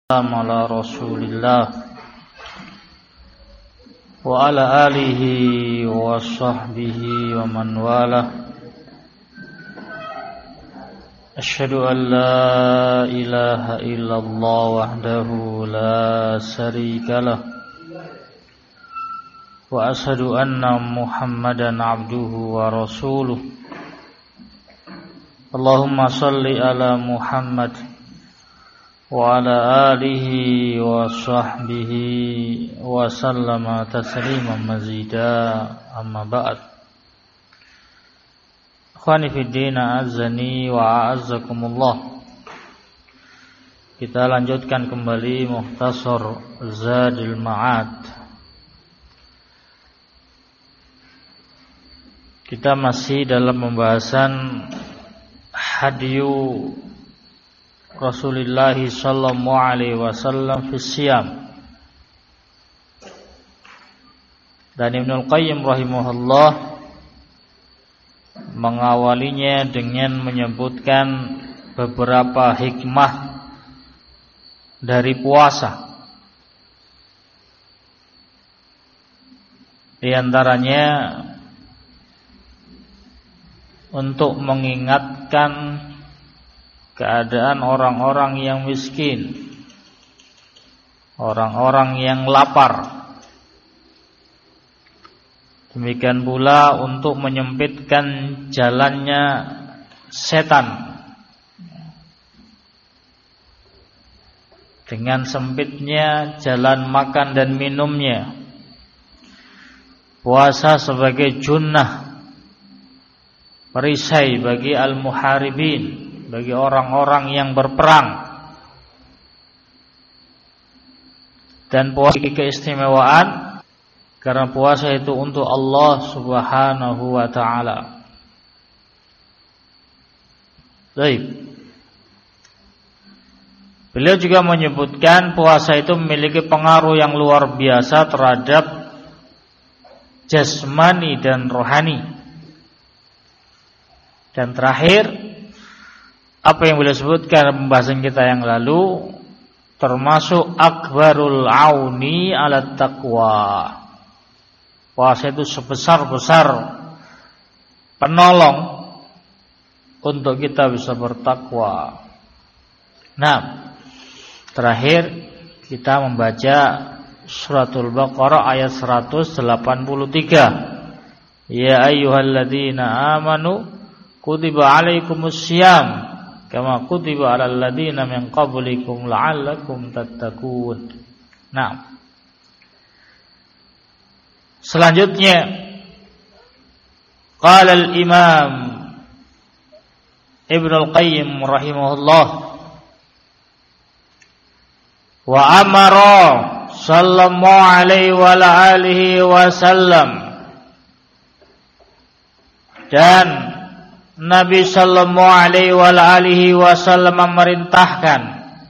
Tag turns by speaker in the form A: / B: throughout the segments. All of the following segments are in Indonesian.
A: على رسول الله وعلى آله وصحبه ومن والاه أشهد أن لا إله إلا الله وحده لا شريك له وأشهد أن محمدا عبده ورسوله اللهم صل على محمد وعلى آله وصحبه وسلم تسليما مزيدا أما بعد Akhwani fi din a'azzani wa a'azzakumullah. Kita lanjutkan kembali Mukhtasar Zadul Ma'ad. Kita masih dalam pembahasan hadyu Rasulullah sallallahu alaihi wasallam fi siyam. Dan Ibnu Qayyim rahimahullah mengawalinya dengan menyebutkan beberapa hikmah dari puasa. Di antaranya untuk mengingatkan keadaan orang-orang yang miskin, orang-orang yang lapar. Demikian pula untuk menyempitkan jalannya setan dengan sempitnya jalan makan dan minumnya. Puasa sebagai junnah, perisai bagi al-muharibin, bagi orang-orang yang berperang. Dan puasa keistimewaan karena puasa itu untuk Allah Subhanahu wa ta'ala. Baik. Beliau juga menyebutkan puasa itu memiliki pengaruh yang luar biasa terhadap jasmani dan rohani. Dan terakhir, apa yang beliau sebutkan pembahasan kita yang lalu, termasuk akbarul auni ala taqwa. Puasa itu sebesar-besar penolong untuk kita bisa bertakwa. Nah, terakhir kita membaca Suratul Baqarah ayat 183. Ya ayyuhalladzina amanu kutiba alaikumus syiyam kama kutiba alal ladzina min qablikum la'allakum tattaqun. Nah, selanjutnya qala al-imam Ibnu al-Qayyim rahimahullah wa amara sallallahu alaihi wa alihi wasallam, dan Nabi sallallahu alaihi wa alihi wasallam memerintahkan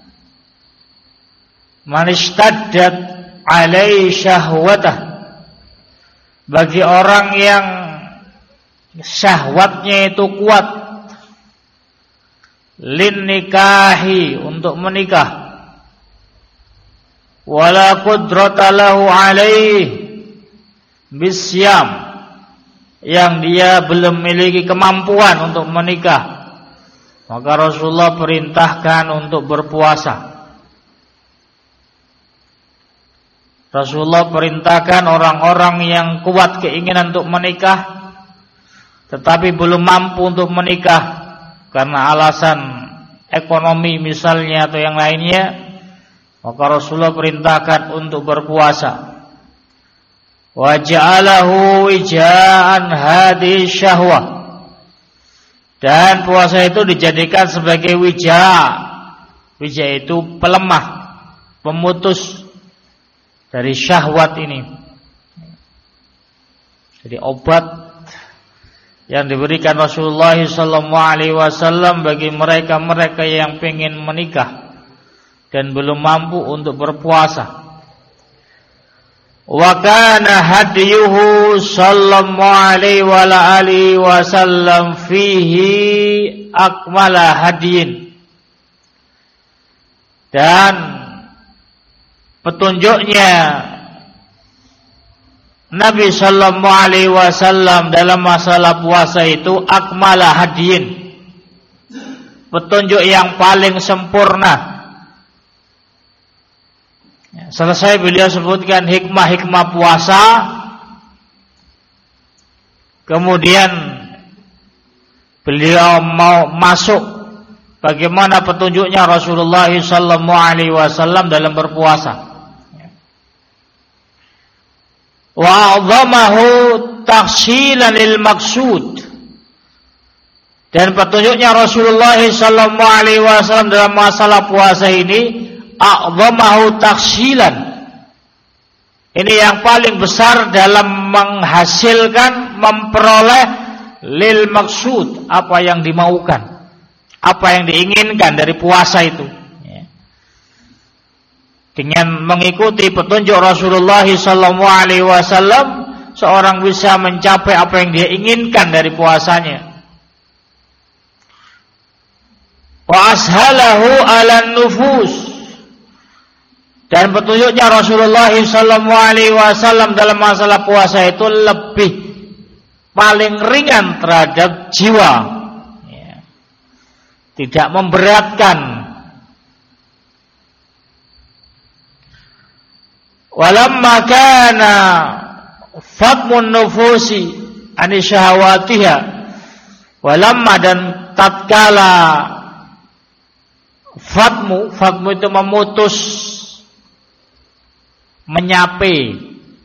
A: man ishtaddat alaihi syahwatah, bagi orang yang syahwatnya itu kuat, lin nikahi, untuk menikah, wala qudrata lahu alaihi bisyam, yang dia belum memiliki kemampuan untuk menikah, maka Rasulullah perintahkan untuk berpuasa. Rasulullah perintahkan orang-orang yang kuat keinginan untuk menikah tetapi belum mampu untuk menikah karena alasan ekonomi misalnya atau yang lainnya, maka Rasulullah perintahkan untuk berpuasa. Wa ja'alahu wijaan hadhihi syahwah, dan puasa itu dijadikan sebagai wija. Wija itu pelemah, pemutus dari syahwat ini. Jadi obat yang diberikan Rasulullah sallallahu alaihi wasallam bagi mereka-mereka yang ingin menikah dan belum mampu untuk berpuasa. Wa kana hadiyuhu sallallahu alaihi wa alihi wasallam fihi akmala hadiyin, dan petunjuknya Nabi sallallahu alaihi wasallam dalam masalah puasa itu akmala hadiyin, petunjuk yang paling sempurna. Selesai beliau sebutkan hikmah-hikmah puasa, kemudian beliau mau masuk bagaimana petunjuknya Rasulullah sallallahu alaihi wasallam dalam berpuasa. Wa 'azamahu takhsilan lil maqsud, dan petunjuknya Rasulullah sallallahu alaihi wasallam dalam masalah puasa ini a'zamahu takhsilan, ini yang paling besar dalam menghasilkan, memperoleh lil maksud, apa yang dimaukan, apa yang diinginkan dari puasa itu. Dengan mengikuti petunjuk Rasulullah sallallahu alaihi wasallam, seorang bisa mencapai apa yang dia inginkan dari puasanya. Wa ashalahu 'alan nufus, dan petunjuknya Rasulullah sallallahu alaihi wasallam dalam masalah puasa itu lebih paling ringan terhadap jiwa, tidak memberatkan. Walamma kana fatmun nufusi an syahawatiha, walamma, dan tatkala fatmu itu memutus, menyape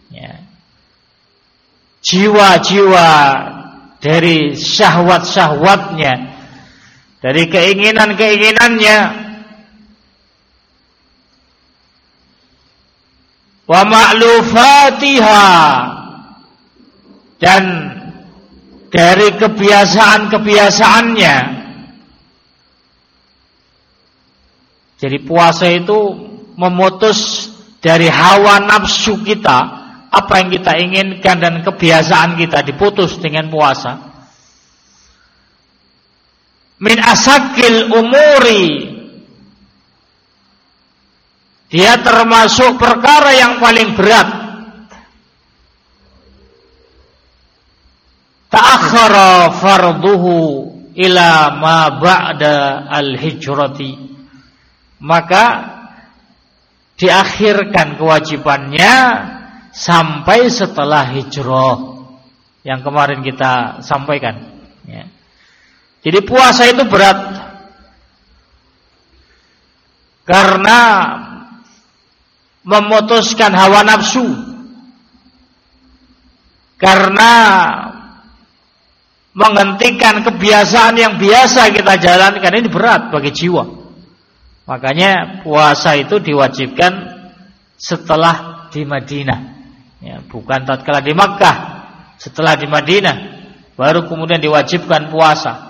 A: jiwa-jiwa dari syahwat-syahwatnya, dari keinginan-keinginannya, wa ma'lufatiha, dan dari kebiasaan-kebiasaannya. Jadi puasa itu memutus dari hawa nafsu kita, apa yang kita inginkan dan kebiasaan kita diputus dengan puasa. Min asakil umuri, dia termasuk perkara yang paling berat. Ta'akhkhara farduhu ila ma ba'da al-hijrati, maka diakhirkan kewajibannya sampai setelah hijrah, yang kemarin kita sampaikan. Jadi puasa itu berat karena memutuskan hawa nafsu, karena menghentikan kebiasaan yang biasa kita jalankan. Ini berat bagi jiwa. Makanya puasa itu diwajibkan setelah di Madinah, bukan tatkala di Makkah. Setelah di Madinah baru kemudian diwajibkan puasa.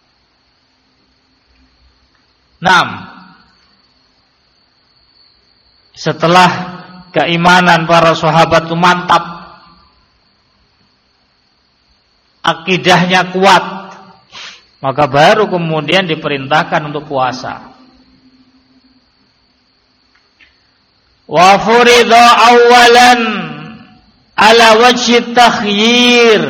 A: 6. Setelah keimanan para sahabat itu mantap, akidahnya kuat, maka baru kemudian diperintahkan untuk puasa. Wa furidha awalan ala wajhi takhyir,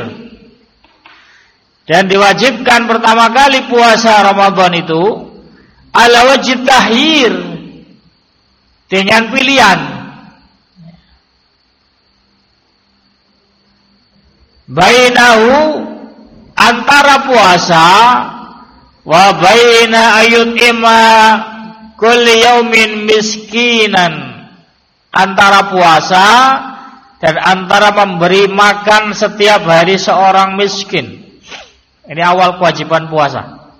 A: dan diwajibkan pertama kali puasa Ramadan itu ala wajhi tahyir, dengan pilihan. Bainahu, antara puasa, wa baina ayut'ima kulli yaumin miskinan, antara puasa dan antara memberi makan setiap hari seorang miskin. Ini awal kewajiban puasa.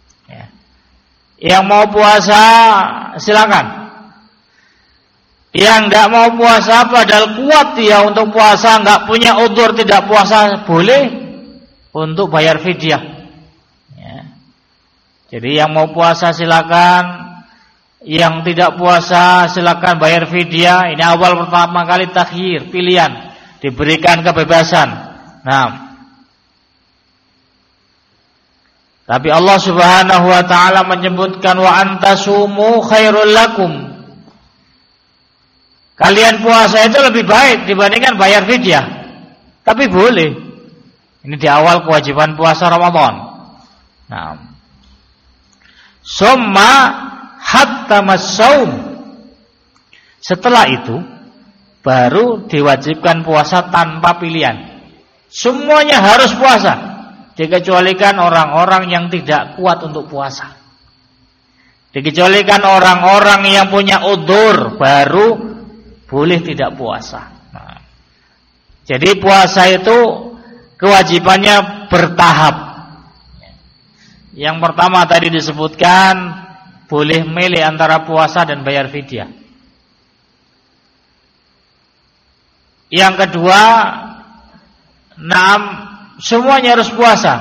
A: Yang mau puasa silakan. Yang tidak mau puasa padahal kuat dia untuk puasa, nggak punya udzur tidak puasa, boleh untuk bayar fidyah. Jadi yang mau puasa silakan, yang tidak puasa silakan bayar fidyah. Ini awal pertama kali takhyir, pilihan, diberikan kebebasan. Nah, tapi Allah Subhanahu wa taala menyebutkan wa antasumu khairul lakum, kalian puasa itu lebih baik dibandingkan bayar fidyah. Tapi boleh. Ini di awal kewajiban puasa Ramadan. Nah, summa hatta masaum. Setelah itu baru diwajibkan puasa tanpa pilihan. Semuanya harus puasa, dikecualikan orang-orang yang tidak kuat untuk puasa. Dikecualikan orang-orang yang punya udzur baru boleh tidak puasa. Nah, jadi puasa itu kewajibannya bertahap. Yang pertama tadi disebutkan boleh milih antara puasa dan bayar fidyah. Yang kedua, semuanya harus puasa.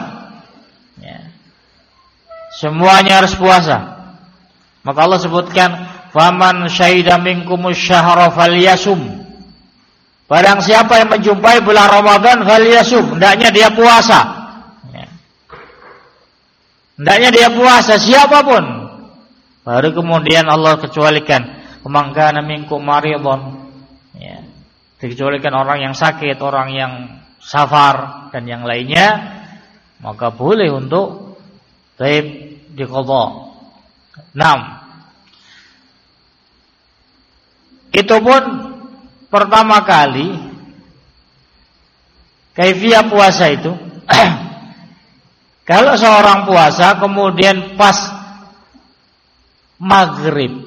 A: Semuanya harus puasa. Maka Allah sebutkan, "Faman syahida minkumus syahra falyasum." Barang siapa yang menjumpai bulan Ramadan falyasum, hendaknya dia puasa. Hendaknya dia puasa siapapun. Baru kemudian Allah kecualikan, "Man kana minkum maridun." Ya. Dikecualikan orang yang sakit, orang yang safar dan yang lainnya, maka boleh untuk diqadha. 6. Itu pun pertama kali kaifiyah puasa itu kalau seorang puasa kemudian pas maghrib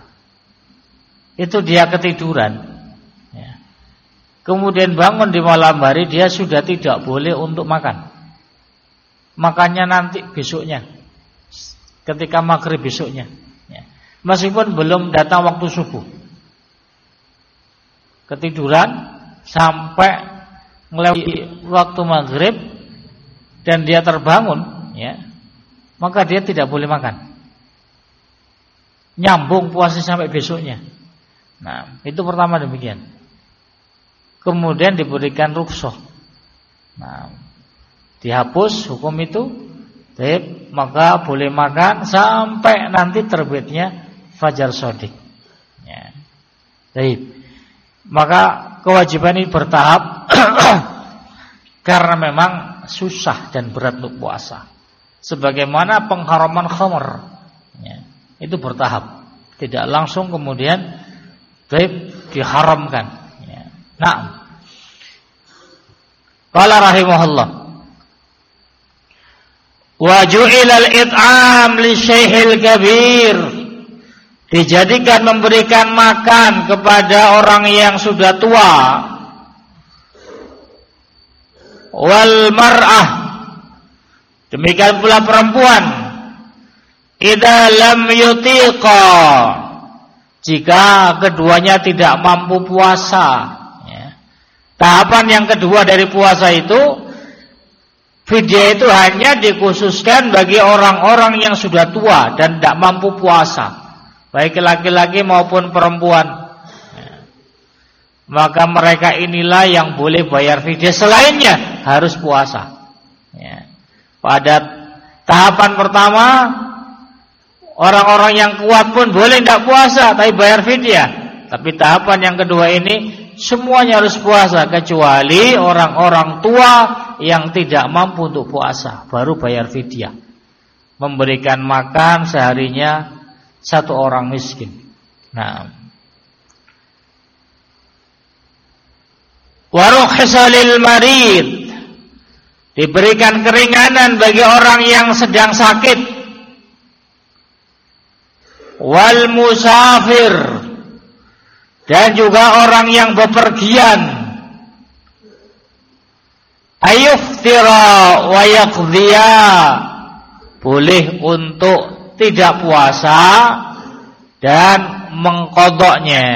A: itu dia ketiduran, kemudian bangun di malam hari, dia sudah tidak boleh untuk makan. Makannya nanti besoknya, ketika maghrib besoknya, meskipun belum datang waktu subuh. Ketiduran sampai melewati waktu maghrib dan dia terbangun, maka dia tidak boleh makan. Nyambung puasa sampai besoknya. Nah, itu pertama demikian. Kemudian diberikan rukhsah. Nah, dihapus hukum itu, maka boleh makan sampai nanti terbitnya fajar shadiq. Maka kewajiban ini bertahap karena memang susah dan berat untuk puasa. Sebagaimana pengharaman khamr, itu bertahap, tidak langsung kemudian diharamkan. Nah, qala rahimahullah, wa ju'ilal it'am li syaikhil kabir, dijadikan memberikan makan kepada orang yang sudah tua, wal mar'ah, demikian pula perempuan, idza lam yutiqa, jika keduanya tidak mampu puasa. Tahapan yang kedua dari puasa itu, fidyah itu hanya dikhususkan bagi orang-orang yang sudah tua dan tidak mampu puasa, baik laki-laki maupun perempuan. Maka mereka inilah yang boleh bayar fidyah, selainnya harus puasa. Pada tahapan pertama, orang-orang yang kuat pun boleh tidak puasa tapi bayar fidyah. Tapi tahapan yang kedua ini semuanya harus puasa, kecuali orang-orang tua yang tidak mampu untuk puasa, baru bayar fidyah, memberikan makan seharinya satu orang miskin. Nah, warukhsa lil marid, diberikan keringanan bagi orang yang sedang sakit, wal musafir, dan juga orang yang bepergian, ayuftira wa yaqdhiya, boleh untuk tidak puasa dan mengqadhanya,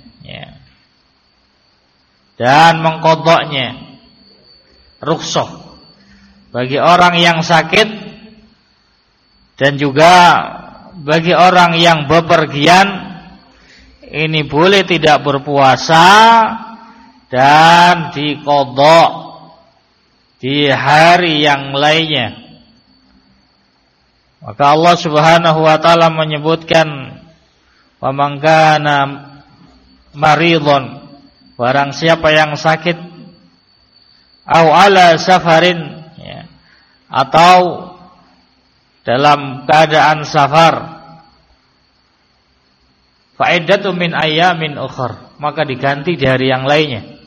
A: dan mengqadhanya, rukhsah bagi orang yang sakit dan juga bagi orang yang bepergian. Ini boleh tidak berpuasa dan diqadha di hari yang lainnya. Maka Allah Subhanahu wa taala menyebutkan, "Wa man kana maridun, barang siapa yang sakit, au ala safarin, ya, atau dalam keadaan safar, fa'iddatu min ayyamin ukhar, maka diganti di hari yang lainnya.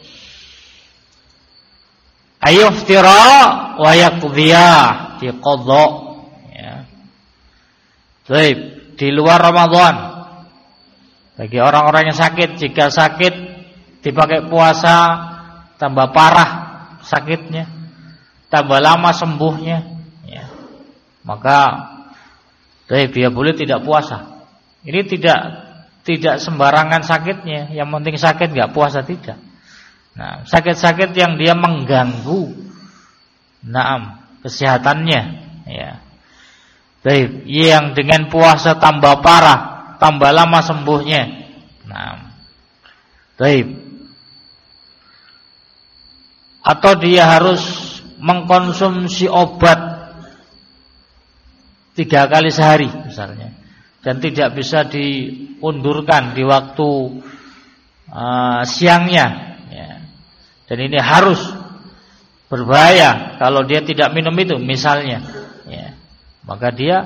A: Ayuftira wa yaqdiya, diqadha, ya. Baik, di luar Ramadan bagi orang-orang yang sakit, jika sakit dipakai puasa, tambah parah sakitnya, tambah lama sembuhnya, ya, maka dia boleh tidak puasa. Ini tidak sembarangan sakitnya, yang penting sakit nggak puasa, tidak. Nah, sakit-sakit yang dia mengganggu kesehatannya, ya. Baik, yang dengan puasa tambah parah, tambah lama sembuhnya. Nah, baik. Atau dia harus mengkonsumsi obat 3 kali sehari misalnya, dan tidak bisa diundurkan di waktu siangnya, ya. Dan ini harus berbahaya kalau dia tidak minum itu misalnya, ya. Maka dia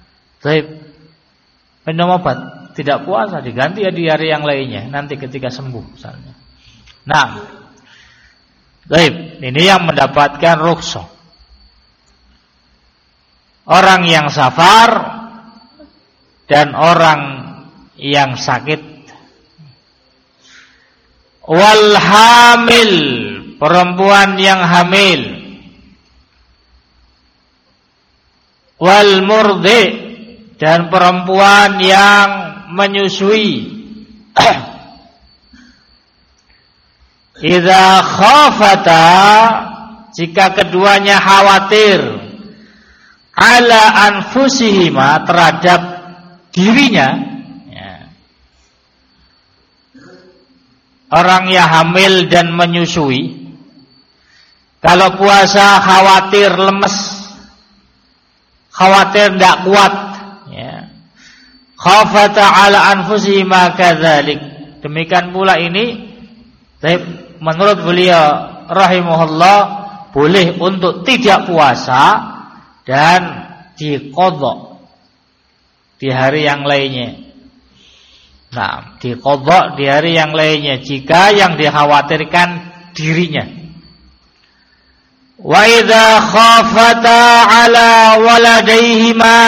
A: minum obat, tidak puasa, diganti ya di hari yang lainnya nanti ketika sembuh misalnya. Nah, ini yang mendapatkan rukhsah. Orang yang safar dan orang yang sakit. Wal hamil, perempuan yang hamil. Wal murdi, dan perempuan yang menyusui. Idza khafata, jika keduanya khawatir, ala anfusihima, terhadap dirinya, ya. Orang yang hamil dan menyusui, kalau puasa khawatir lemes, khawatir tidak kuat, ya. Khafata ala anfusihima kadzalik. Demikian pula ini, menurut beliau rahimahullah, boleh untuk tidak puasa dan diqadha di hari yang lainnya. Nah, diqadha di hari yang lainnya jika yang dikhawatirkan dirinya. Wa idza khafata ala waladaihima,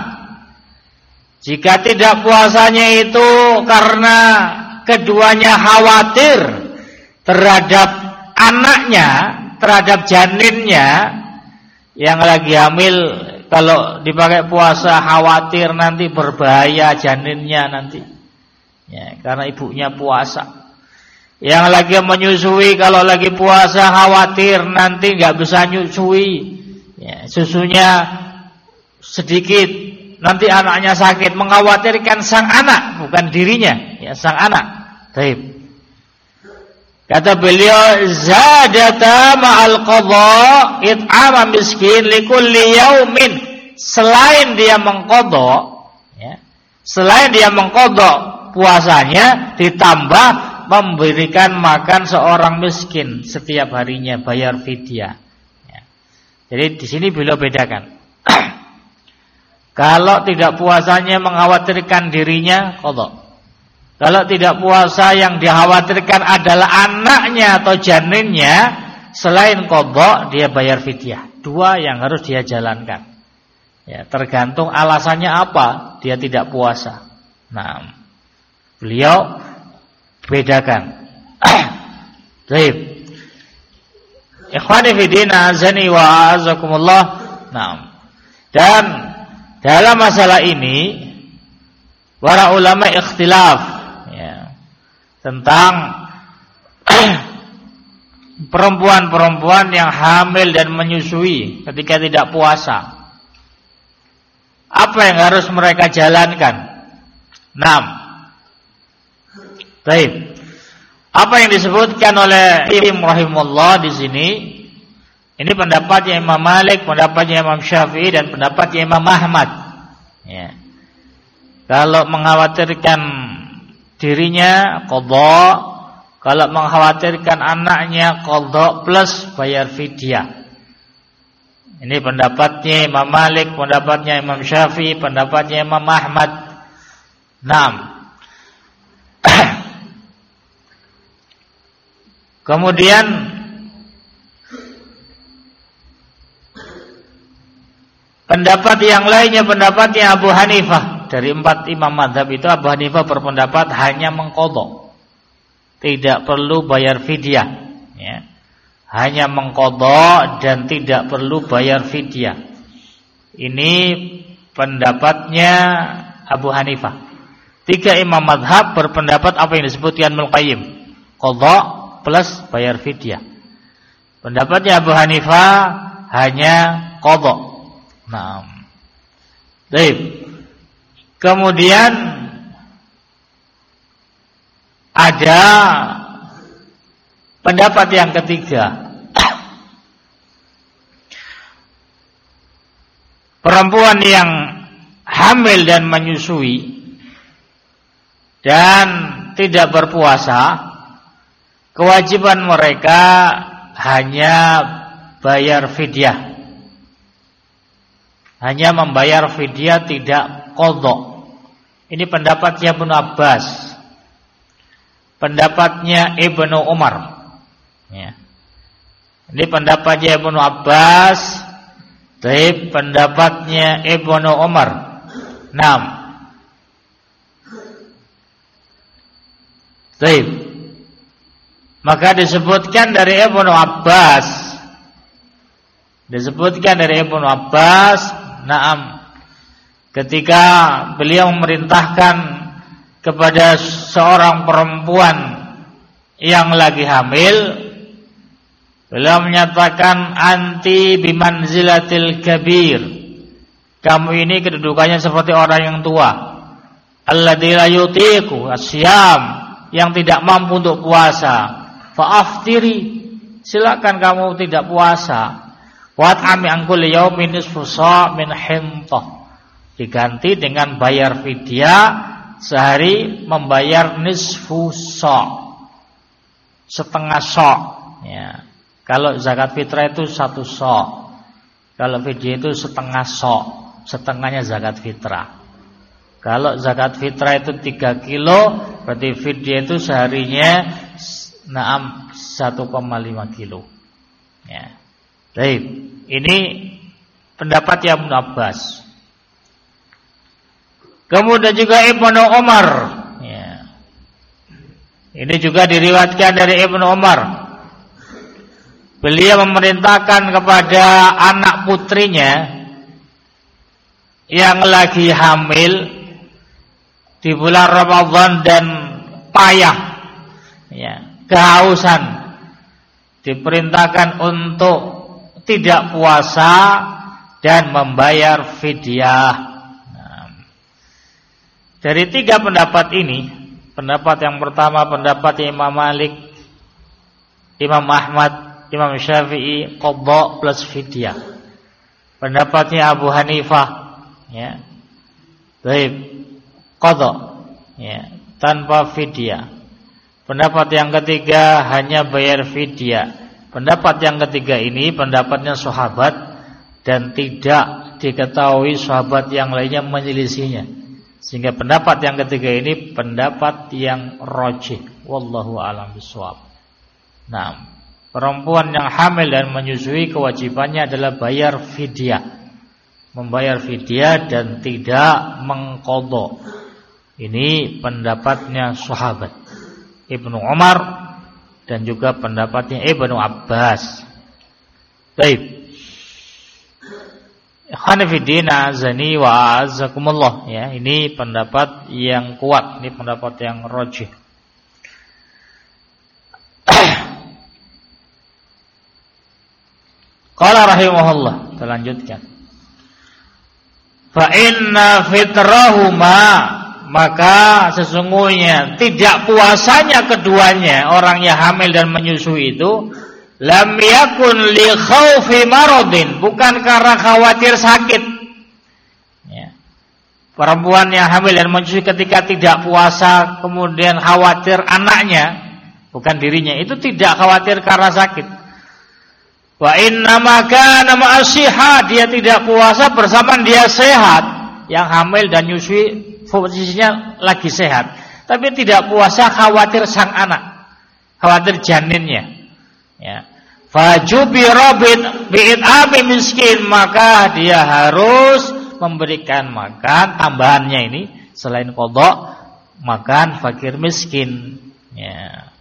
A: jika tidak puasanya itu karena keduanya khawatir terhadap anaknya, terhadap janinnya yang lagi hamil. Kalau dipakai puasa khawatir nanti berbahaya janinnya nanti, ya, karena ibunya puasa. Yang lagi menyusui, kalau lagi puasa khawatir nanti nggak bisa nyusui, ya, susunya sedikit, nanti anaknya sakit. Mengkhawatirkan sang anak, bukan dirinya, ya, sang anak. Baik. Kata beliau, zadata ma'al qadha it'ama miskin likulli yaumin. Selain dia mengqadha, ya, selain dia mengqadha puasanya, ditambah memberikan makan seorang miskin setiap harinya, bayar fidyah, ya. Jadi di sini beliau bedakan. Kalau tidak puasanya mengkhawatirkan dirinya, qadha. Kalau tidak puasa yang dikhawatirkan adalah anaknya atau janinnya, selain qadha, dia bayar fidyah. 2 yang harus dia jalankan, ya, tergantung alasannya apa dia tidak puasa. Nah, beliau bedakan. Baik. Ikhwani fi din, azani wa azakumullah. Nah, dan dalam masalah ini para ulama ikhtilaf, ya, tentang perempuan-perempuan yang hamil dan menyusui ketika tidak puasa. Apa yang harus mereka jalankan? 6. Baik. Apa yang disebutkan oleh Imam rahimahullah di sini, ini pendapatnya Imam Malik, pendapatnya Imam Syafi'i, dan pendapatnya Imam Ahmad. Ya. Kalau mengkhawatirkan dirinya qadha, kalau mengkhawatirkan anaknya qadha plus bayar fidyah. Ini pendapatnya Imam Malik, pendapatnya Imam Syafi'i, pendapatnya Imam Ahmad. Naam. Kemudian pendapat yang lainnya, pendapatnya Abu Hanifah. Dari 4 imam mazhab itu Abu Hanifah berpendapat hanya mengqadha, tidak perlu bayar fidyah, ya. Hanya mengqadha dan tidak perlu bayar fidyah. Ini pendapatnya Abu Hanifah. 3 imam mazhab berpendapat apa yang disebutkan Ibnu Qayyim, qadha plus bayar fidyah. Pendapatnya Abu Hanifah hanya qadha. Nah, baik. Kemudian ada pendapat yang ketiga. Perempuan yang hamil dan menyusui dan tidak berpuasa, kewajiban mereka hanya bayar fidyah. Hanya membayar fidyah, tidak qadha. Ini pendapatnya Ibnu Abbas, pendapatnya Ibnu Umar, ya. Ini pendapatnya Ibnu Abbas, tapi pendapatnya Ibnu Umar. 6. Baik. Maka disebutkan dari Ibnu Abbas, ketika beliau memerintahkan kepada seorang perempuan yang lagi hamil, beliau menyatakan anti bimanzilatil kabir. Kamu ini kedudukannya seperti orang yang tua. Alladzi la yutiqu asyam, yang tidak mampu untuk puasa. Fa'aftiri, silakan kamu tidak puasa. Wat'ami an kulli yaumin nisfu sa' min hintah. Diganti dengan bayar fidyah, sehari membayar nisfu sa', setengah sa', ya. Kalau zakat fitrah itu 1 sa'. Kalau fidyah itu setengah sa', setengahnya zakat fitrah. Kalau zakat fitrah itu 3 kilo, berarti fidyah itu seharinya 1,5 kilo. Ya. Baik, ini pendapat yang Ibnu Abbas. Kemudian juga Ibnu Umar, ya. Ini juga diriwayatkan dari Ibnu Umar. Beliau memerintahkan kepada anak putrinya yang lagi hamil di bulan Ramadan dan payah, ya, kehausan, diperintahkan untuk tidak puasa dan membayar fidyah. Dari 3 pendapat ini, pendapat yang pertama pendapat Imam Malik, Imam Ahmad, Imam Syafi'i, qadha plus fidyah. Pendapatnya Abu Hanifah, ya, baik, qadha, ya, tanpa fidyah. Pendapat yang ketiga hanya bayar fidyah. Pendapat yang ketiga ini pendapatnya sahabat dan tidak diketahui sahabat yang lainnya menyelisihinya. Sehingga pendapat yang ketiga ini pendapat yang rajih. Wallahu a'lam bishawab. Nah, perempuan yang hamil dan menyusui kewajibannya adalah bayar fidyah. Membayar fidyah dan tidak mengqadha. Ini pendapatnya sahabat Ibnu Umar dan juga pendapatnya Ibnu Abbas. Baik. Hanafidina azani wa azakumullah, ya, ini pendapat yang kuat, ini pendapat yang rajih. Qala rahimahullah, kita lanjutkan. Fa inna fitrahuma, maka sesungguhnya tidak puasanya keduanya, orang yang hamil dan menyusui itu, lam yakun li khaufi maradin, bukan karena khawatir sakit, ya. perempuan yang hamil dan menyusui ketika tidak puasa kemudian khawatir anaknya, bukan dirinya, itu tidak khawatir karena sakit. Wa innama kana ma'asyiha, dia tidak puasa bersamaan dia sehat. Yang hamil dan nyusui posisinya lagi sehat, tapi tidak puasa khawatir sang anak, khawatir janinnya. Ya. Fajubira bi'it'ami miskin, maka dia harus memberikan makan tambahannya ini selain qadha, makan fakir miskin. Ya.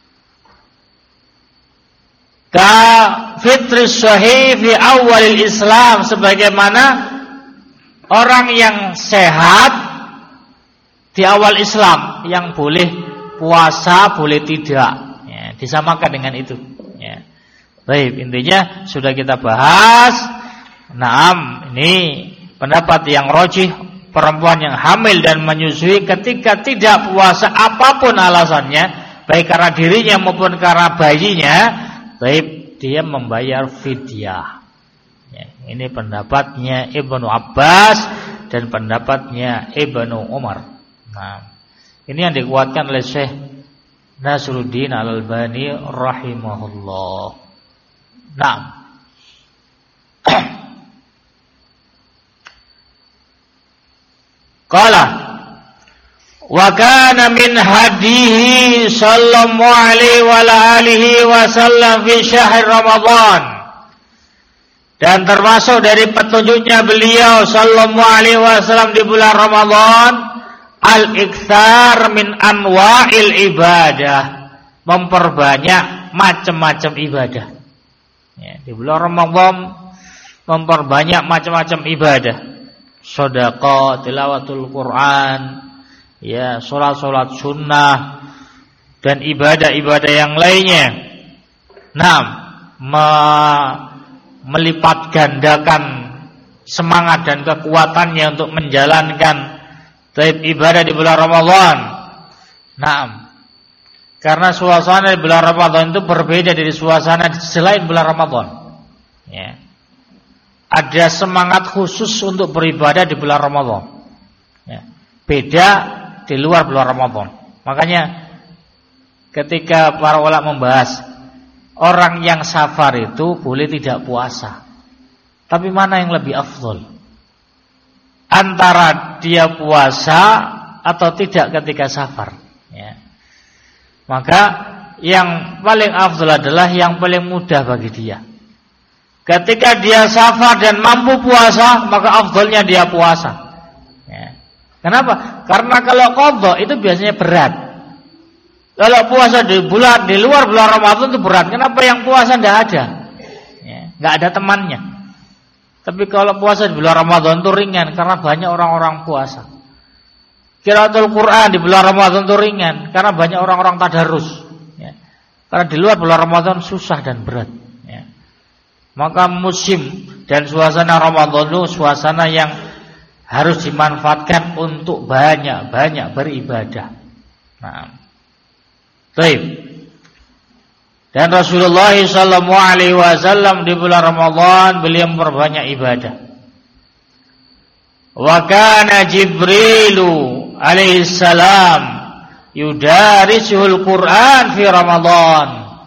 A: Ka fitris sahih fi awalil Islam, sebagaimana orang yang sehat di awal Islam yang boleh puasa boleh tidak, ya, disamakan dengan itu. Ya. Baik, intinya sudah kita bahas. Naam, ini pendapat yang rajih, perempuan yang hamil dan menyusui ketika tidak puasa apapun alasannya, baik karena dirinya maupun karena bayinya, baik dia membayar fidyah. Ya, ini pendapatnya Ibnu Abbas dan pendapatnya Ibnu Umar. Nah, ini yang dikuatkan oleh Syekh Nasruddin Al-Albani rahimahullah. Nah, qala wa kana min hadihi sallallahu alaihi wa alihi wasallam fi syahr Ramadan. Dan termasuk dari petunjuknya beliau sallallahu alaihi wasallam di bulan Ramadan, al-iktsar min anwa'il ibadah, memperbanyak macam-macam ibadah. Ya, di bulan Ramadan memperbanyak macam-macam ibadah. Sedekah, tilawatul Quran, ya, salat-salat sunnah dan ibadah-ibadah yang lainnya. Nah, melipat gandakan semangat dan kekuatannya untuk menjalankan ibadah di bulan Ramadan. Naam. Karena suasana di bulan Ramadan itu berbeda dari suasana selain bulan Ramadan. Ya. Ada semangat khusus untuk beribadah di bulan Ramadan. Ya. Beda di luar bulan Ramadan. Makanya ketika para ulama membahas orang yang safar itu boleh tidak puasa, tapi mana yang lebih afdol? Antara dia puasa atau tidak ketika safar, ya. Maka yang paling afdol adalah yang paling mudah bagi dia. Ketika dia safar dan mampu puasa, maka afdolnya dia puasa, ya. Kenapa? Karena kalau qadha itu biasanya berat. Kalau puasa di luar bulan Ramadan itu berat. Kenapa? Yang puasa tidak ada, ya, nggak ada temannya. Tapi kalau puasa di bulan Ramadan itu ringan karena banyak orang-orang puasa. Qiraatul Quran di bulan Ramadan itu ringan karena banyak orang-orang tadarus. Ya. Karena di luar bulan Ramadan susah dan berat. Ya. Maka musim dan suasana Ramadan itu suasana yang harus dimanfaatkan untuk banyak-banyak beribadah. Nah. Baik. Dan Rasulullah sallallahu alaihi wasallam di bulan Ramadan beliau memperbanyak ibadah. Wa kana Jibrilu alaihi salam yudarisuhul Quran fi Ramadan.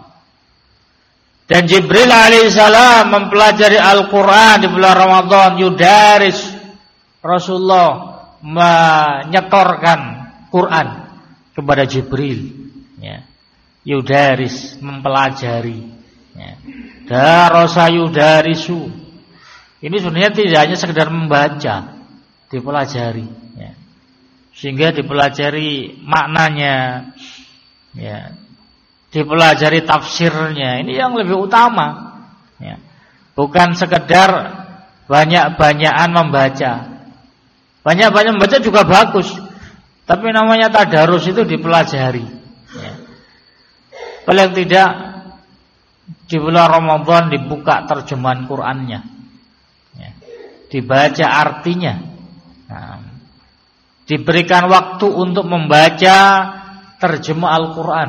A: Dan Jibril alaihi salam mempelajari Al-Qur'an di bulan Ramadan. Yudaris, Rasulullah menyetorkan Quran kepada Jibril. Ya. Yudaris, mempelajari, ya. Darasa yudarisu. Ini sebenarnya tidak hanya sekedar membaca, dipelajari, ya. Sehingga dipelajari maknanya, ya. Dipelajari tafsirnya. Ini yang lebih utama, ya. Bukan sekedar banyak-banyakan membaca. Banyak-banyak membaca juga bagus, tapi namanya tadarus itu dipelajari. Ya. Paling tidak di bulan Ramadan dibuka terjemahan Qur'annya, ya. Dibaca artinya, nah, diberikan waktu untuk membaca terjemah Al-Quran.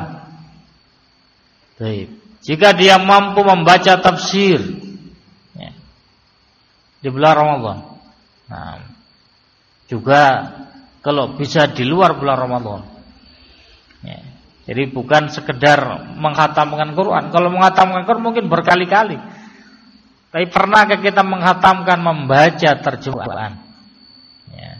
A: Baik. Jika dia mampu membaca tafsir, ya, di bulan Ramadan, nah, juga kalau bisa di luar bulan Ramadan. Ya. Jadi bukan sekedar menghatamkan Quran. Kalau menghatamkan Quran mungkin berkali-kali. Tapi pernahkah kita menghatamkan membaca terjemahan? Ya.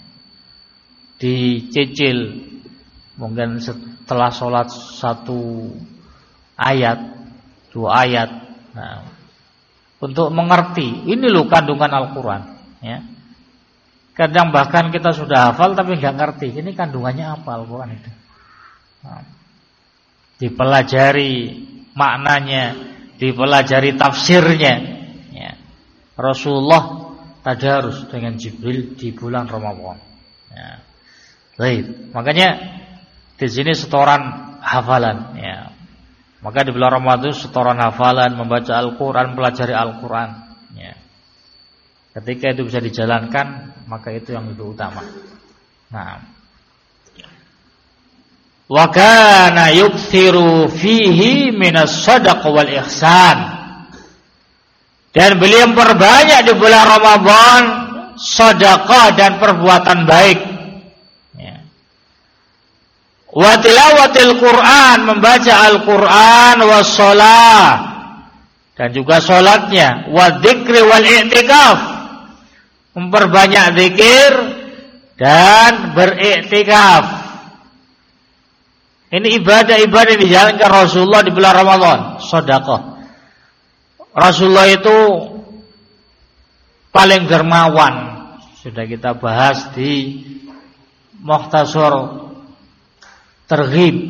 A: Dicicil mungkin setelah sholat 1 ayat, 2 ayat. Nah, untuk mengerti ini loh kandungan Al-Quran. Ya. Kadang bahkan kita sudah hafal tapi nggak ngerti ini kandungannya apa Al-Quran itu. Nah, dipelajari maknanya, dipelajari tafsirnya. Ya. Rasulullah tadarus dengan Jibril di bulan Ramadan. Ya. Baik, makanya di sini setoran hafalan. Ya. Maka di bulan Ramadan setoran hafalan, membaca Al-Quran, pelajari Al-Quran. Ya. Ketika itu bisa dijalankan, maka itu yang lebih utama. Nah, wa kana yukthiru fihi minas shadaq wal ihsan. Dan beliau memperbanyak di bulan Ramadan sedekah dan perbuatan baik. Wa tilawatil Quran, membaca Al-Quran, wa shalah, dan juga sholatnya, wa dzikri wal i'tikaf, memperbanyak zikir dan beriktikaf. Ini ibadah-ibadah yang dijalankan Rasulullah di bulan Ramadan. Sedekah. Rasulullah itu paling dermawan. Sudah kita bahas di Mukhtasar Terghib.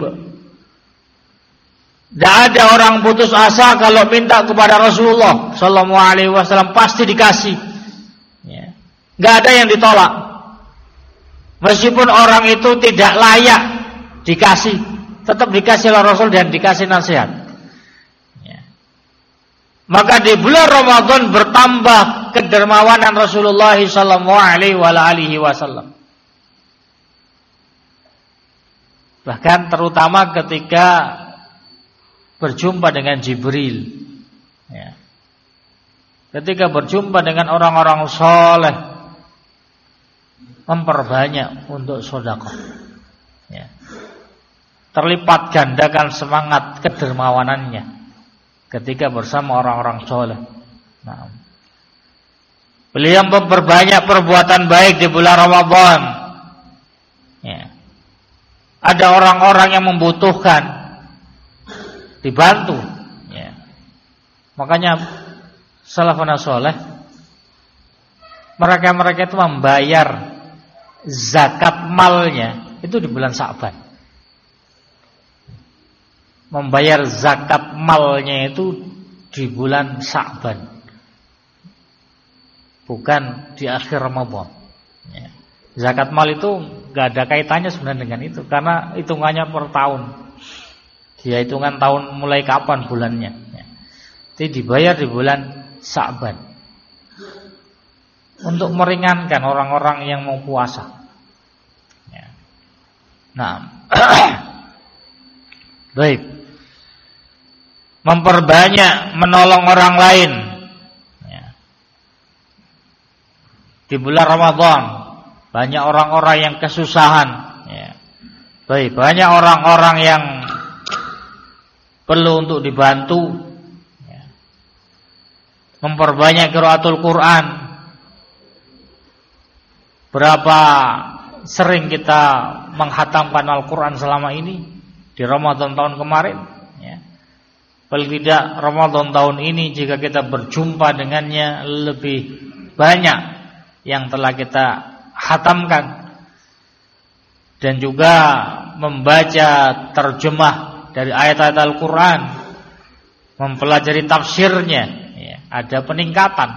A: Tidak ada orang putus asa kalau minta kepada Rasulullah Sallallahu Alaihi Wasallam pasti dikasih. Ya. Tidak ada yang ditolak. Meskipun orang itu tidak layak dikasih, tetap dikasih oleh Rasul dan dikasih nasihat. Ya. Maka di bulan Ramadan bertambah kedermawanan Rasulullah Sallallahu Alaihi Wasallam. Bahkan terutama ketika berjumpa dengan Jibril. Ya. Ketika berjumpa dengan orang-orang soleh, memperbanyak untuk sedekah. Ya. Terlipat gandakan semangat kedermawanannya ketika bersama orang-orang soleh. Nah. Beliau memperbanyak perbuatan baik di bulan Ramadan. Ya. Ada orang-orang yang membutuhkan, dibantu. Ya. Makanya salafun saleh, mereka itu membayar zakat malnya itu di bulan Sya'ban. Membayar zakat malnya itu di bulan Sya'ban, bukan di akhir Ramadan. Ya. Zakat mal itu gak ada kaitannya sebenarnya dengan itu, karena hitungannya per tahun. Dia hitungan tahun mulai kapan bulannya. Ya. Jadi dibayar di bulan Sya'ban untuk meringankan orang-orang yang mau puasa. Ya. Nah, baik. Memperbanyak menolong orang lain. Ya. Di bulan Ramadan banyak orang-orang yang kesusahan. Ya. Baik, banyak orang-orang yang perlu untuk dibantu. Ya. Memperbanyak qiraatul Quran. Berapa sering kita menghatamkan Al-Quran selama ini di Ramadan tahun kemarin. Ya. Paling tidak Ramadan tahun ini jika kita berjumpa dengannya lebih banyak yang telah kita hatamkan, dan juga membaca terjemah dari ayat-ayat Al-Quran, mempelajari tafsirnya, ya, ada peningkatan.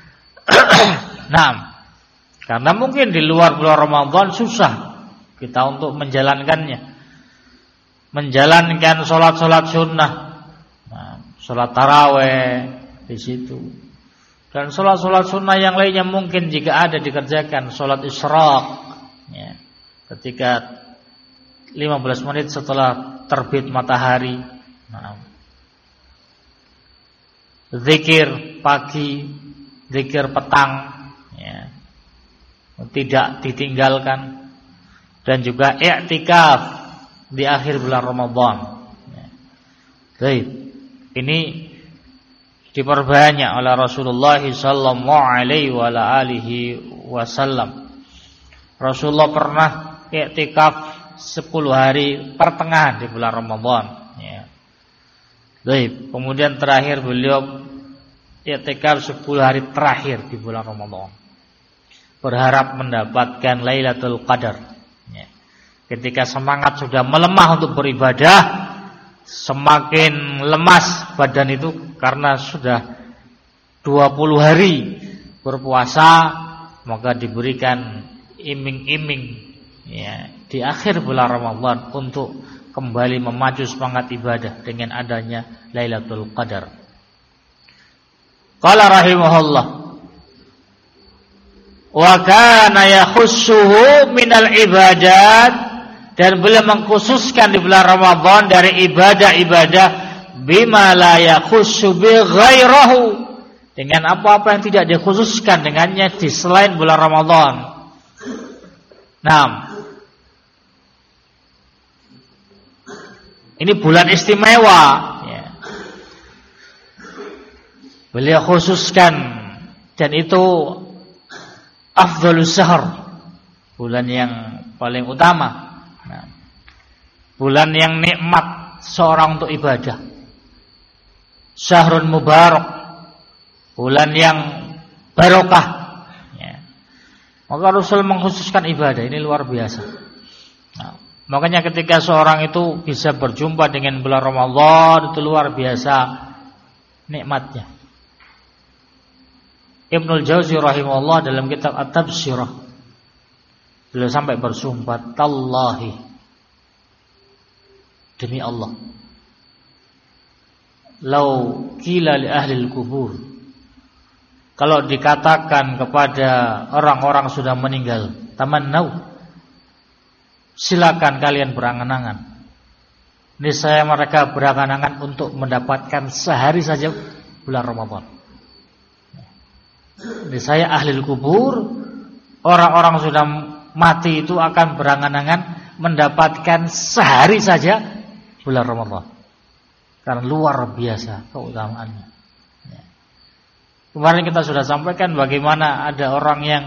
A: Nah, karena mungkin di luar bulan Ramadan susah kita untuk menjalankannya, menjalankan sholat-sholat sunnah, nah, sholat taraweh di situ. Dan sholat-sholat sunnah yang lainnya mungkin jika ada dikerjakan. Sholat isyraq, ya, ketika 15 menit setelah terbit matahari. Nah. Zikir pagi, zikir petang, ya. tidak ditinggalkan, dan juga i'tikaf di akhir bulan Ramadan. Baik, ini diperbanyak oleh Rasulullah sallallahu alaihi wasallam. Rasulullah pernah i'tikaf 10 hari pertengahan di bulan Ramadan. Baik, kemudian terakhir beliau i'tikaf 10 hari terakhir di bulan Ramadan, berharap mendapatkan Lailatul Qadar. Ketika semangat sudah melemah untuk beribadah, semakin lemas badan itu karena sudah 20 hari berpuasa, maka diberikan iming-iming di akhir bulan Ramadan untuk kembali memacu semangat ibadah dengan adanya Lailatul Qadar. Qala rahimahullah, wa kana yakhussuhu minal ibadat, dan beliau mengkhususkan di bulan Ramadan dari ibadah-ibadah bima la yakhussu bi ghairahu, dengan apa-apa yang tidak dikhususkan dengannya di selain bulan Ramadan. Ini bulan istimewa, beliau khususkan, dan itu afdhalus syahr, bulan yang paling utama, bulan yang nikmat seorang untuk ibadah, syahrun mubarak, bulan yang barokah. Maka Rasul mengkhususkan ibadah ini luar biasa. Makanya ketika seorang itu bisa berjumpa dengan bulan Ramadan, itu luar biasa nikmatnya. Ibnul Jauzi rahimahullah dalam kitab At-Tabsirah, beliau sampai bersumpah, tallahi, demi Allah, lau qila li ahli al-kubur, kalau dikatakan kepada orang-orang sudah meninggal, tamannau, silakan kalian berangan-angan, niscaya mereka berangan-angan untuk mendapatkan sehari saja bulan Ramadan. Niscaya ahli al-kubur, orang-orang sudah mati itu akan berangan-angan mendapatkan sehari saja bulan Ramadan, karena luar biasa keutamaannya. Kemarin kita sudah sampaikan bagaimana ada orang yang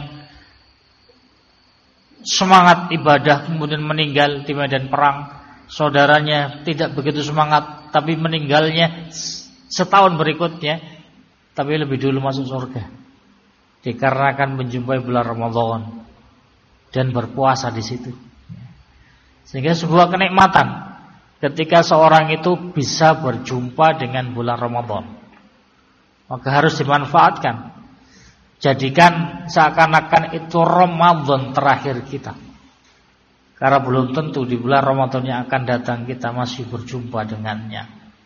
A: semangat ibadah kemudian meninggal di medan perang, saudaranya tidak begitu semangat tapi meninggalnya setahun berikutnya, tapi lebih dulu masuk surga dikarenakan menjumpai bulan Ramadan dan berpuasa di situ. Sehingga sebuah kenikmatan ketika seorang itu bisa berjumpa dengan bulan Ramadan, maka harus dimanfaatkan. Jadikan seakan-akan itu Ramadan terakhir kita, karena belum tentu di bulan Ramadan yang akan datang kita masih berjumpa dengannya.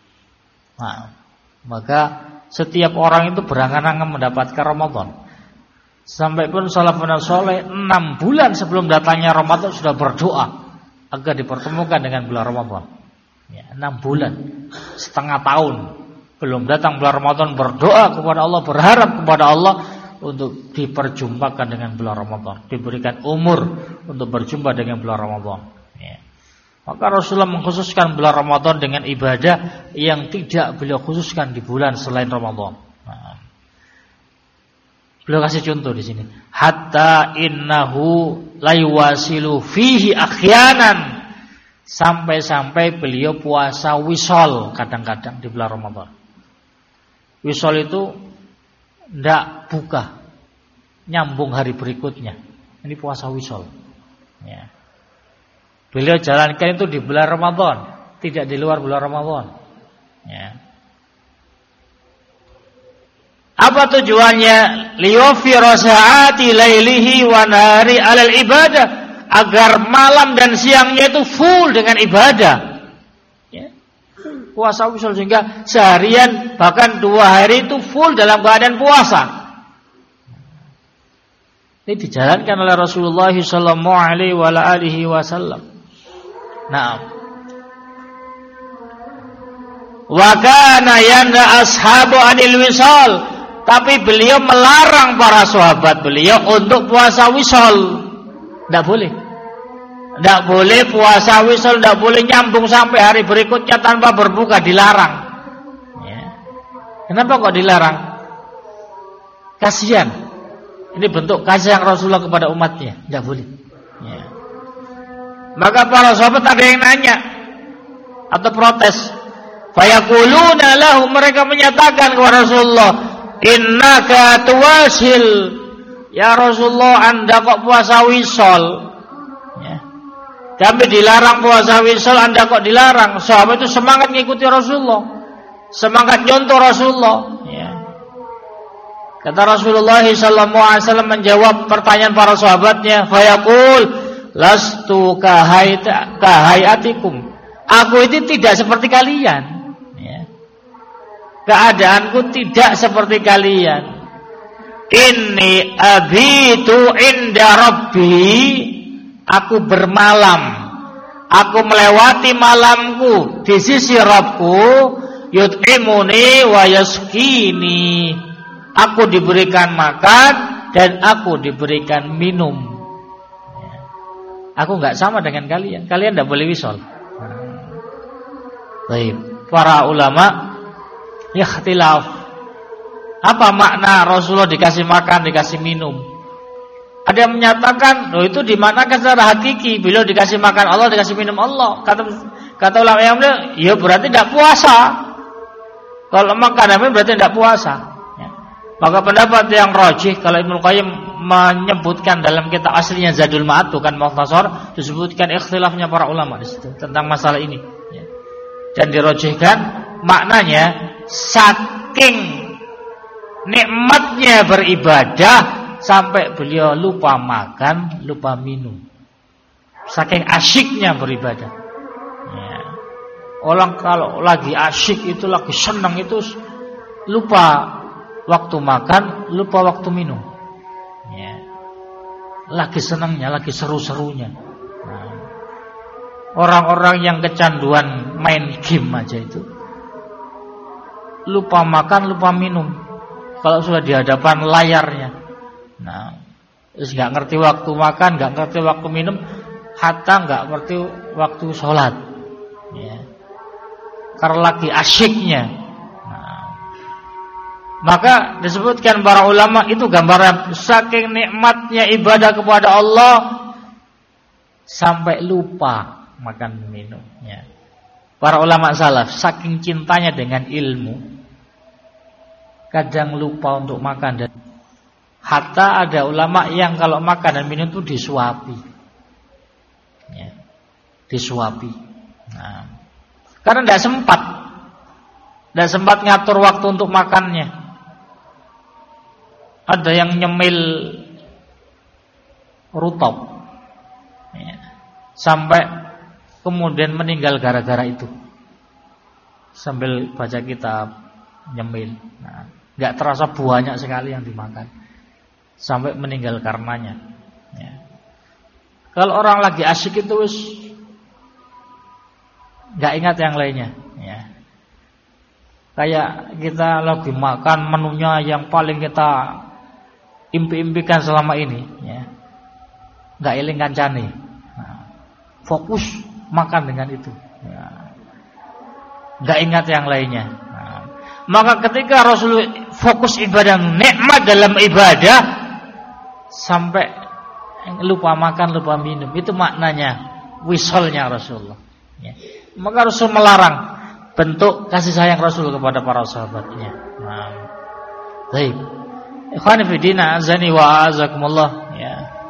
A: Maka setiap orang itu berangan-angan mendapatkan Ramadan. Sampai pun salafun saleh 6 bulan sebelum datangnya Ramadan sudah berdoa agar dipertemukan dengan bulan Ramadan. 6 bulan, setengah tahun belum datang bulan Ramadan, berdoa kepada Allah, berharap kepada Allah untuk diperjumpakan dengan bulan Ramadan, diberikan umur untuk berjumpa dengan bulan Ramadan. Maka Rasulullah mengkhususkan bulan Ramadan dengan ibadah yang tidak beliau khususkan di bulan selain Ramadan. Beliau kasih contoh di sini, hatta innahu layuwasilu fihi akhyanan, sampai-sampai beliau puasa wisol kadang-kadang di bulan Ramadan. Wisol itu ndak buka, nyambung hari berikutnya. Ini puasa wisol. Beliau jalankan itu di bulan Ramadan, tidak di luar bulan Ramadan. Apa tujuannya? Liyufiru sa'ati lailihi wa nahari 'alal ibadah, agar malam dan siangnya itu full dengan ibadah. Puasa usul, sehingga seharian bahkan 2 hari itu full dalam keadaan puasa. Ini dijalankan oleh Rasulullah sallallahu alaihi wasallam. Wa kana yanha ashabu anil wisal, Tapi beliau melarang para sahabat beliau untuk puasa wisol. Tidak boleh. Tidak boleh puasa wisol, tidak boleh nyambung sampai hari berikutnya tanpa berbuka, dilarang. Ya. Kenapa kok dilarang? Kasihan. Ini bentuk kasih Rasulullah kepada umatnya. Tidak boleh. Ya. Maka para sahabat ada yang nanya atau protes. Fayaquluna lahu, mereka menyatakan kepada Rasulullah, innaka tuwasil, ya Rasulullah, Anda kok puasa wisol? Ya. Kami dilarang puasa wisol, Anda kok dilarang? Sahabat itu semangat mengikuti Rasulullah, semangat nyontoh Rasulullah. Ya. Kata Rasulullah SAW menjawab pertanyaan para sahabatnya, fayaqul lastu kahayatikum, aku itu tidak seperti kalian. Keadaanku tidak seperti kalian. Inni abitu inda rabbi, aku bermalam, aku melewati malamku di sisi Rabbku, yut'imuni wa yaskini, aku diberikan makan dan aku diberikan minum. Aku enggak sama dengan kalian. Kalian enggak boleh wisol. Baik, para ulama ikhtilaf. Apa makna Rasulullah dikasih makan, dikasih minum? Ada yang menyatakan, loh itu dimanakan secara hakiki, beliau dikasih makan Allah, dikasih minum Allah. Kata ulama yang lain, ya berarti tidak puasa. Kalau makan dan minum berarti tidak puasa. Ya. Maka pendapat yang rajih, kalau Ibnu Qayyim menyebutkan dalam kitab aslinya Zadul Ma'ad, bukan Mukhtasar, disebutkan ikhtilafnya para ulama di situ tentang masalah ini. Ya. Dan dirajihkan maknanya, saking nikmatnya beribadah sampai beliau lupa makan, lupa minum. Saking asyiknya beribadah. Ya. Orang kalau lagi asyik itu, lagi senang itu, lupa waktu makan, lupa waktu minum. Ya. Lagi senangnya, lagi seru-serunya. Nah. Orang-orang yang kecanduan main game aja itu, lupa makan, lupa minum. Kalau sudah di hadapan layarnya, nah, terus nggak ngerti waktu makan, nggak ngerti waktu minum, hatta nggak ngerti waktu sholat. Ya. Karena lagi asyiknya. Nah, maka disebutkan para ulama itu gambaran saking nikmatnya ibadah kepada Allah sampai lupa makan minum. Ya. Para ulama salaf saking cintanya dengan ilmu, kadang lupa untuk makan, dan hatta ada ulama yang kalau makan dan minum itu disuapi. Ya, disuapi. Nah, karena tidak sempat ngatur waktu untuk makannya. Ada yang nyemil rutop, ya, sampai kemudian meninggal gara-gara itu, sambil baca kitab nyemil. Nah, nggak terasa banyak sekali yang dimakan, sampai meninggal karenanya. Ya. Kalau orang lagi asyik itu wis nggak ingat yang lainnya. Ya. Kayak kita lagi makan menunya yang paling kita impi-impikan selama ini, ya. Nggak eling kancane. Nah, fokus makan dengan itu. Ya. Nggak ingat yang lainnya. Nah, maka ketika Rasul fokus ibadah, nikmat dalam ibadah, sampai lupa makan, lupa minum, itu maknanya wisolnya Rasulullah. Ya. Maka Rasul melarang, bentuk kasih sayang Rasul kepada para sahabatnya. Nah, baik. Ikhwan fillah azani wa azakumullah. Ya.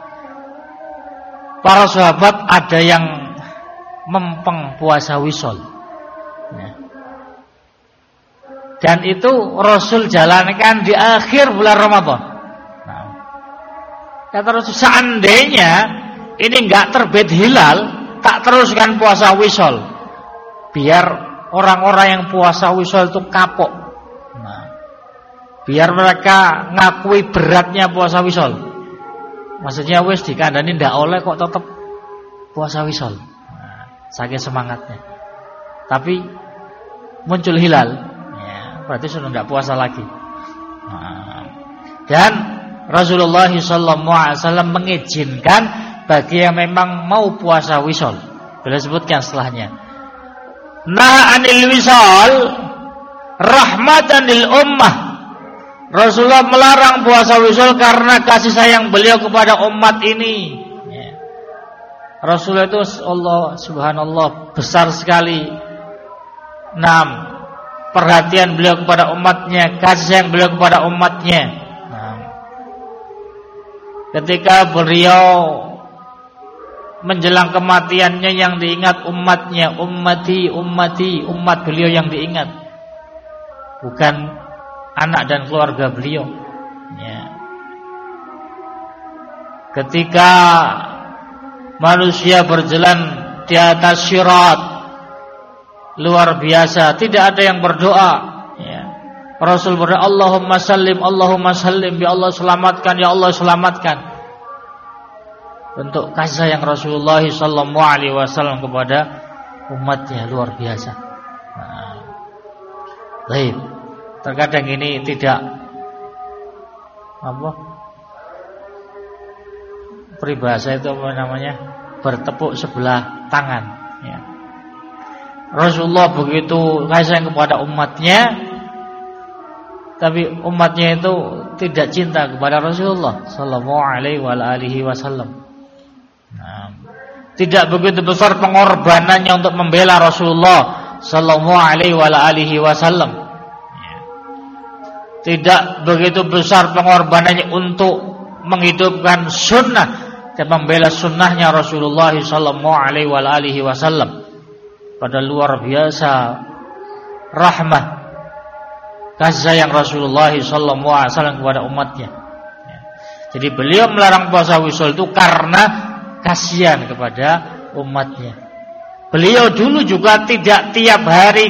A: Para sahabat ada yang mempeng puasa wisol. Ya. Dan itu Rasul jalankan di akhir bulan Ramadan. Nah, kata Rasul, seandainya ini enggak terbit hilal, tak teruskan puasa wisol, biar orang-orang yang puasa wisol itu kapok. Nah, biar mereka ngakui beratnya puasa wisol. Maksudnya wis dikandani ndak oleh kok tetap puasa wisol. Nah, saking semangatnya. Tapi muncul hilal, ya, berarti sudah ndak puasa lagi. Dan Rasulullah SAW mengizinkan bagi yang memang mau puasa wisol. Beliau sebutkan setelahnya, nah anil wisol rahmatan lil ummah. Rasulullah melarang puasa wisol karena kasih sayang beliau kepada umat ini. Rasulullah itu Allah subhanallah besar sekali. 6. Perhatian beliau kepada umatnya, kasih sayang beliau kepada umatnya. Ketika beliau menjelang kematiannya yang diingat umatnya, ummati, umat beliau yang diingat, bukan anak dan keluarga beliau. Ketika manusia berjalan di atas sirat luar biasa, tidak ada yang berdoa. Rasul berdoa, Allahumma sallim, ya Allah selamatkan, ya Allah selamatkan. Bentuk kasih sayang Rasulullah SAW kepada umatnya luar biasa. Baik. Terkadang ini tidak peribahasa itu apa namanya, bertepuk sebelah tangan. Rasulullah begitu kasih sayang kepada umatnya, tapi umatnya itu tidak cinta kepada Rasulullah sallallahu alaihi wasallam. Tidak begitu besar pengorbanannya untuk membela Rasulullah sallallahu alaihi wasallam. Tidak begitu besar pengorbanannya untuk menghidupkan sunnah dan membela sunnahnya Rasulullah sallallahu alaihi wasallam. Pada luar biasa rahmah kasih sayang Rasulullah SAW kepada umatnya. Jadi beliau melarang puasa wisol itu karena kasihan kepada umatnya. Beliau dulu juga tidak tiap hari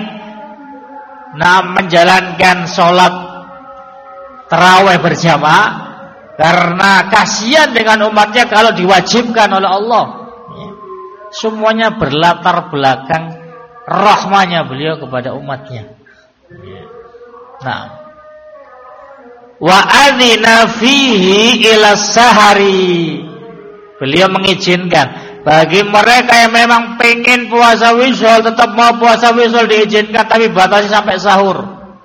A: menjalankan sholat tarawih berjamaah karena kasihan dengan umatnya kalau diwajibkan oleh Allah. Semuanya berlatar belakang rahmanya beliau kepada umatnya. Wa adzina fihi ila sahari. Beliau mengizinkan bagi mereka yang memang pengen puasa wisol, tetap mau puasa wisol diizinkan, tapi batasi sampai sahur.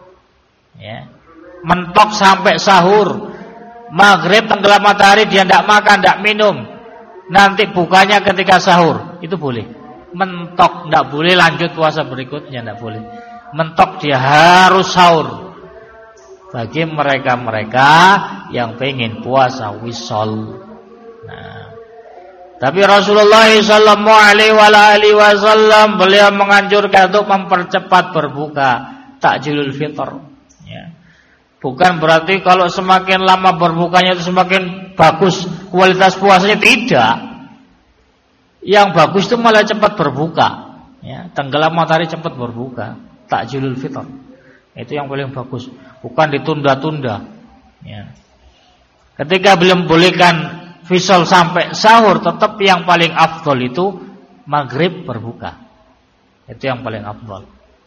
A: Mentok sampai sahur. Maghrib tenggelam matahari dia tidak makan, tidak minum. Nanti bukanya ketika sahur, itu boleh. Mentok, tidak boleh lanjut puasa berikutnya, tidak boleh. Mentok dia harus sahur. Bagi mereka-mereka yang pengen puasa wisol. Tapi Rasulullah SAW beliau menganjurkan untuk mempercepat berbuka, takjilul fitr. Bukan berarti kalau semakin lama berbukanya itu semakin bagus kualitas puasanya, tidak. Yang bagus itu malah cepat berbuka. Tenggelam matahari cepat berbuka, takjilul fitr. Itu yang paling bagus, bukan ditunda-tunda. Ketika belum bolehkan wisol sampai sahur, tetap yang paling afdol itu maghrib berbuka. Itu yang paling afdol.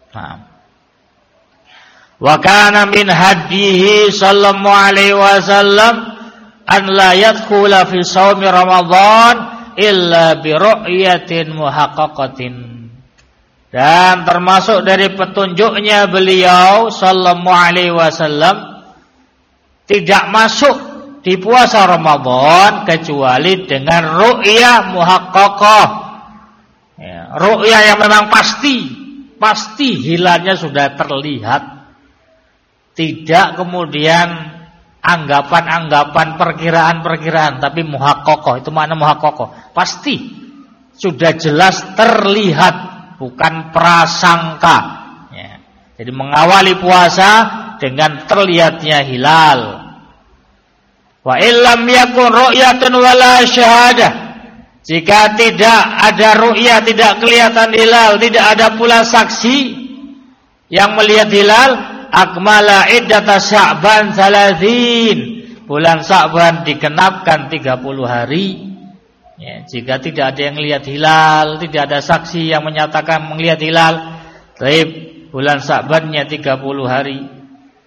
A: Wa kana min hadihi sallallahu alaihi wasallam an la yadkhula fi shaumi Ramadan illa bi ru'yatin muhaqqaqatin. Dan termasuk dari petunjuknya beliau sallallahu alaihi wasallam tidak masuk di puasa Ramadan kecuali dengan ru'yah muhaqqaqah. Ru'yah yang memang pasti hilalnya sudah terlihat. Tidak kemudian anggapan-anggapan, perkiraan-perkiraan, tapi muhaqqaqah. Itu makna muhaqqaqah. Pasti sudah jelas terlihat, bukan prasangka. Jadi mengawali puasa dengan terlihatnya hilal. Wa illam yakun ru'yatun wala syahadah. Jika tidak ada ru'yah, tidak kelihatan hilal, tidak ada pula saksi yang melihat hilal, akmala iddata Sya'ban 30. Bulan Sya'ban digenapkan 30 hari. Jika tidak ada yang melihat hilal, tidak ada saksi yang menyatakan melihat hilal, baik bulan Sya'bannya 30 hari.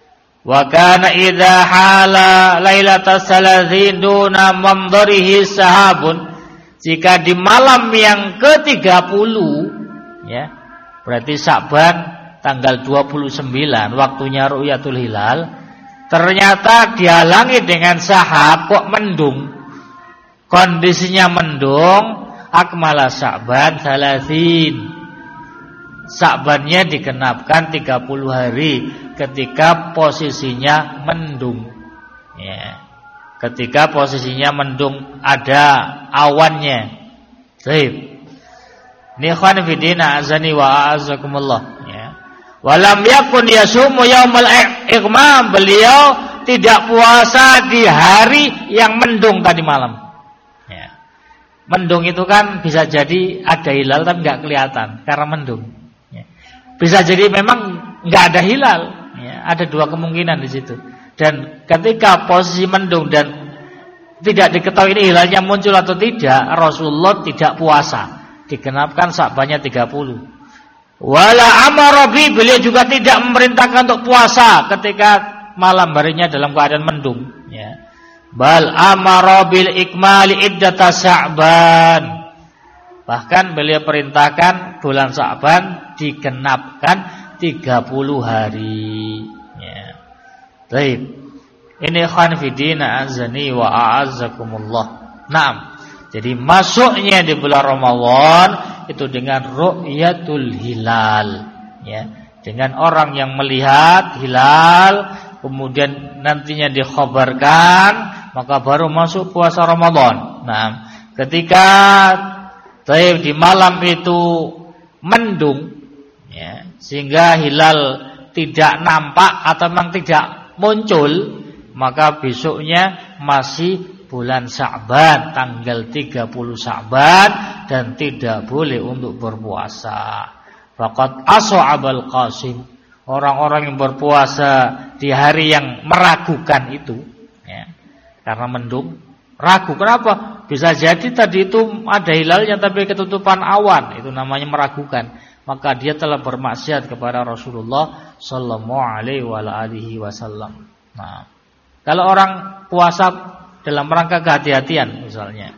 A: Wa kana idza hala lailatas salazin duna mamdarihi sahabun, jika di malam yang ke-30 ya, berarti Sya'ban tanggal 29 waktunya ru'yatul hilal, ternyata dihalangi dengan sahab, kok mendung, kondisinya mendung, akmala Sya'ban salasin, Sya'bannya digenapkan 30 hari ketika posisinya mendung ya. Ketika posisinya mendung, ada awannya. Baik. Ini ikhwan fillah azani wa a'azakumullah ya. Walam yakun yasumu yaumal ighmam, beliau tidak puasa di hari yang mendung tadi malam ya. Mendung itu kan bisa jadi ada hilal tapi enggak kelihatan karena mendung. Bisa jadi memang nggak ada hilal, ya, ada dua kemungkinan di situ. Dan ketika posisi mendung dan tidak diketahui ini hilalnya muncul atau tidak, Rasulullah tidak puasa, digenapkan Sya'bannya 30. Wala amara bi, beliau juga tidak memerintahkan untuk puasa ketika malam harinya dalam keadaan mendung. Ya. Bal amara bil ikmali iddata Sya'ban. Bahkan beliau perintahkan bulan Sya'ban digenapkan 30 hari ya. Baik. Ini ikhwan fillah azani wa a'azzakumullah. Naam. Jadi masuknya di bulan Ramadan itu dengan ru'yatul hilal ya. Dengan orang yang melihat hilal kemudian nantinya dikhabarkan, maka baru masuk puasa Ramadan. Naam. Ketika di malam itu mendung ya, sehingga hilal tidak nampak atau memang tidak muncul, maka besoknya masih bulan Sya'ban tanggal 30 Sya'ban dan tidak boleh untuk berpuasa. Faqad as'abal qasim, orang-orang yang berpuasa di hari yang meragukan itu ya, karena mendung ragu. Kenapa? Bisa jadi tadi itu ada hilalnya tapi ketutupan awan, itu namanya meragukan. Maka dia telah bermaksiat kepada Rasulullah sallallahu alaihi wasallam. Nah, kalau orang puasa dalam rangka kehati-hatian misalnya,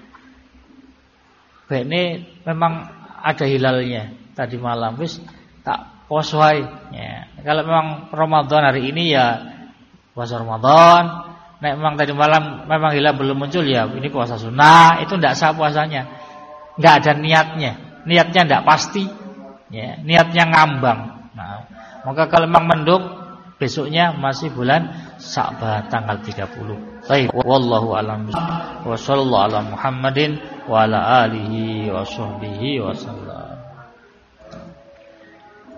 A: ini memang ada hilalnya tadi malam, wis tak poso ae ya. Kalau memang Ramadan hari ini ya puasa Ramadan. Nek memang tadi malam memang hilal belum muncul ya ini puasa sunnah, itu tidak sah puasanya. Enggak ada niatnya. Niatnya tidak pasti. Ya, niatnya ngambang. Nah, maka kalau memang mendung besoknya masih bulan Sya'ban tanggal 30. Baik, wallahu a'lam. Wa sallallahu ala Muhammadin wa ala alihi wa sahbihi wa sallam.